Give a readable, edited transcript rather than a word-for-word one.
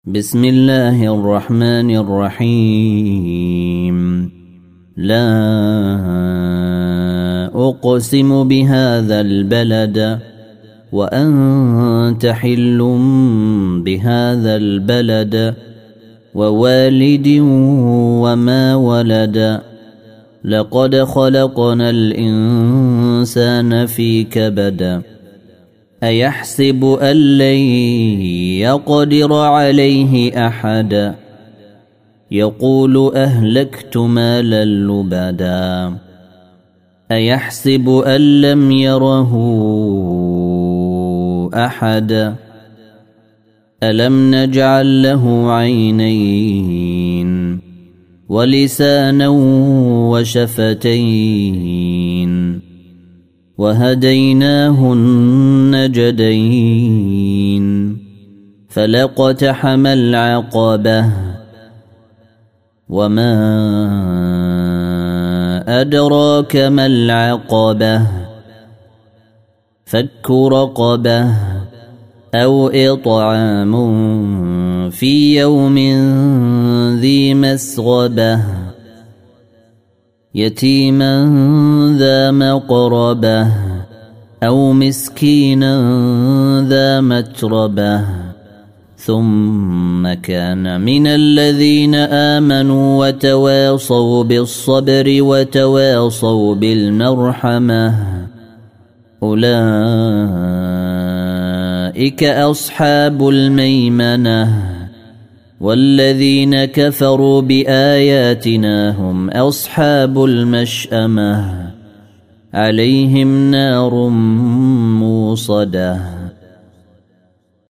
بسم الله الرحمن الرحيم. لا أقسم بهذا البلد وأنت حل بهذا البلد ووالد وما ولد لقد خلقنا الإنسان في كبد أيحسب أن لن يقدر عليه أحد يقول أهلكت مالا لبدا أيحسب أن لم يره أحد ألم نجعل له عينين ولسانا وشفتين وهديناه النجدين فلاقتحم العقبة وما أدراك ما العقبة فك رقبة أو إطعام في يوم ذي مسغبة يتيما ذا مقربة أو مسكينا ذا متربة ثم كان من الذين آمنوا وتواصوا بالصبر وتواصوا بالمرحمة أولئك أصحاب الميمنة والذين كفروا بآياتنا هم أصحاب المشأمة عليهم نار موصدة.